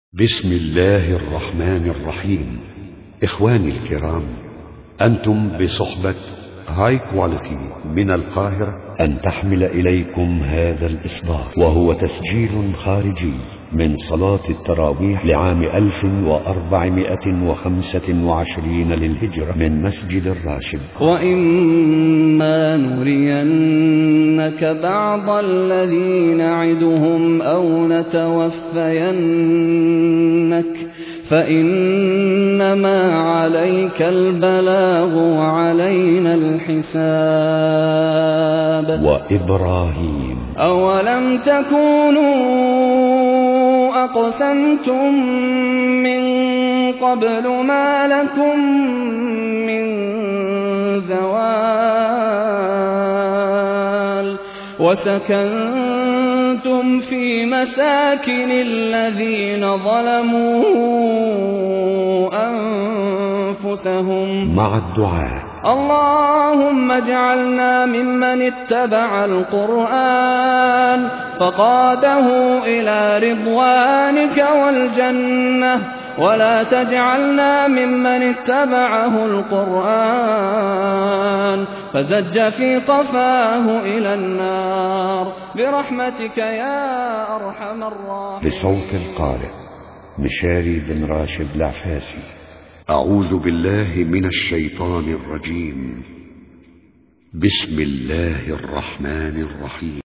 بسم الله الرحمن الرحيم. إخواني الكرام، أنتم بصحبة هاي كواليتي من القاهرة أن تحمل إليكم هذا الإصدار، وهو تسجيل خارجي من صلاة التراويح لعام 1425 للهجرة من مسجد الراشد. وإما نرينك بعض الذي نعدهم أو نتوفينك فإنما عليك البلاغ وعلينا الحساب. وإبراهيم أولم تكونوا أقسمتم من قبل ما لكم من زوال وسكنتم في مساكن الذين ظلموا أنفسهم مع الدعاء. اللهم اجعلنا ممن اتبع القرآن فقاده إلى رضوانك والجنة، ولا تجعلنا ممن اتبعه القرآن فزج في قفاه إلى النار برحمتك يا أرحم الراحمين. بصوت القارئ مشاري بن راشد العفاسي. أعوذ بالله من الشيطان الرجيم. بسم الله الرحمن الرحيم.